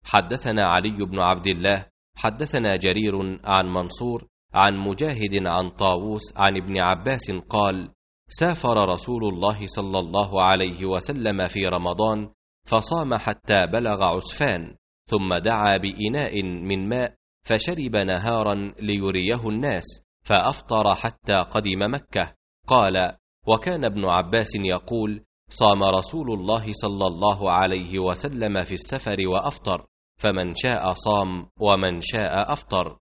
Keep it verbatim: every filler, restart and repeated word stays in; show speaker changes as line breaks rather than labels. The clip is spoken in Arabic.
حدثنا علي بن عبد الله حدثنا جرير عن منصور عن مجاهد عن طاووس عن ابن عباس قال: سافر رسول الله صلى الله عليه وسلم في رمضان فصام حتى بلغ عسفان، ثم دعا بإناء من ماء فشرب نهارا ليريه الناس، فأفطر حتى قدم مكة. قال: وكان ابن عباس يقول: صام رسول الله صلى الله عليه وسلم في السفر وأفطر، فمن شاء صام ومن شاء أفطر.